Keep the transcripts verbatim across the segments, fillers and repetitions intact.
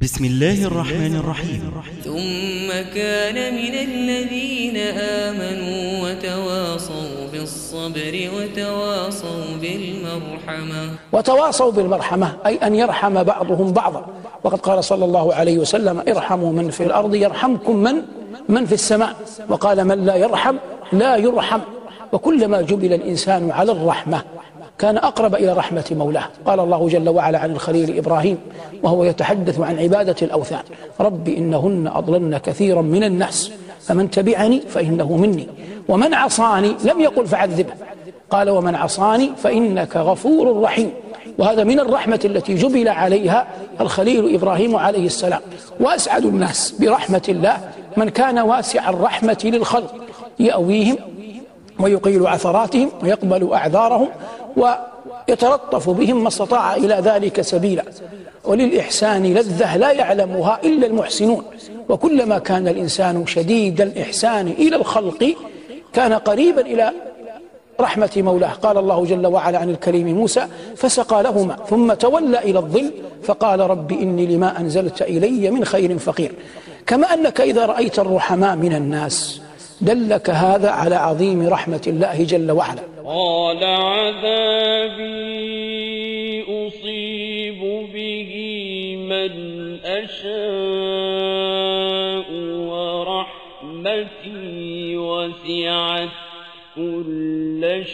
بسم الله الرحمن الرحيم. ثم كان من الذين آمنوا وتواصوا بالصبر وتواصوا بالمرحمة وتواصوا بالمرحمة أي أن يرحم بعضهم بعضا، وقد قال صلى الله عليه وسلم: ارحموا من في الأرض يرحمكم من من في السماء، وقال: من لا يرحم لا يرحم. وكلما جبل الإنسان على الرحمة كان أقرب إلى رحمة مولاه. قال الله جل وعلا عن الخليل إبراهيم وهو يتحدث عن عبادة الأوثان: رب إنهن أضللن كثيرا من الناس فمن تبعني فإنه مني ومن عصاني، لم يقل فعذبه، قال: ومن عصاني فإنك غفور رحيم. وهذا من الرحمة التي جبل عليها الخليل إبراهيم عليه السلام. وأسعد الناس برحمة الله من كان واسع الرحمة للخلق، يأويهم ويقيل عثراتهم ويقبل أعذارهم ويتلطف بهم ما استطاع إلى ذلك سبيلا. وللإحسان لذة لا يعلمها إلا المحسنون، وكلما كان الإنسان شديد الإحسان إلى الخلق كان قريبا إلى رحمة مولاه. قال الله جل وعلا عن الكريم موسى: فسقى لهما ثم تولى إلى الظل فقال: رب إني لما أنزلت إلي من خير فقير. كما أنك إذا رأيت الرحماء من الناس دلك هذا على عظيم رحمة الله جل وعلا. قال: عذابي أصيب به من أشاء ورحمتي وسعت كل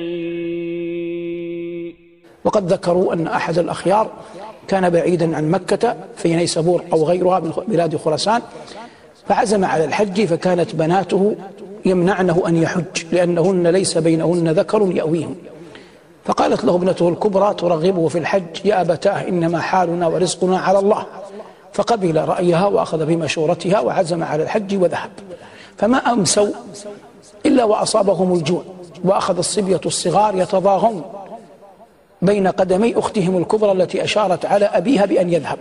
شيء. وقد ذكروا أن أحد الأخيار كان بعيدا عن مكة في نيسابور أو غيرها من بلاد خراسان، فعزم على الحج، فكانت بناته يمنعنه أن يحج لأنهن ليس بينهن ذكر يأويهم. فقالت له ابنته الكبرى ترغبه في الحج: يا أبتاه إنما حالنا ورزقنا على الله. فقبل رأيها وأخذ بمشورتها وعزم على الحج وذهب. فما أمسوا إلا وأصابهم الجوع، وأخذ الصبية الصغار يتضاغون بين قدمي أختهم الكبرى التي أشارت على أبيها بأن يذهب.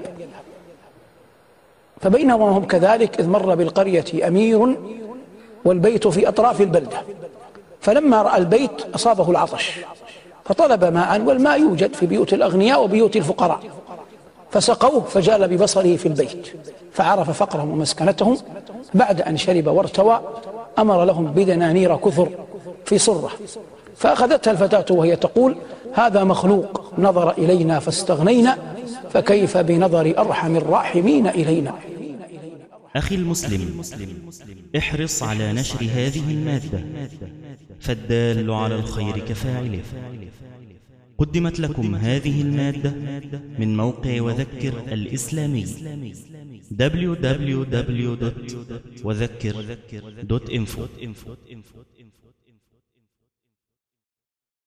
فبينما هم كذلك إذ مر بالقرية أمير والبيت في أطراف البلدة، فلما رأى البيت أصابه العطش فطلب ماء، والماء يوجد في بيوت الأغنياء وبيوت الفقراء، فسقوه فجال ببصره في البيت فعرف فقرهم ومسكنتهم. بعد أن شرب وارتوى أمر لهم بدنانير كثر في صرة، فأخذتها الفتاة وهي تقول: هذا مخلوق نظر إلينا فاستغنينا فكيف بنظر أرحم الراحمين إلينا. أخي المسلم، احرص على نشر هذه المادة، فالدال على الخير كفاعله. قدمت لكم هذه المادة من موقع وذكر الإسلامي دبليو دبليو دبليو دوت وذكر دوت إنفو.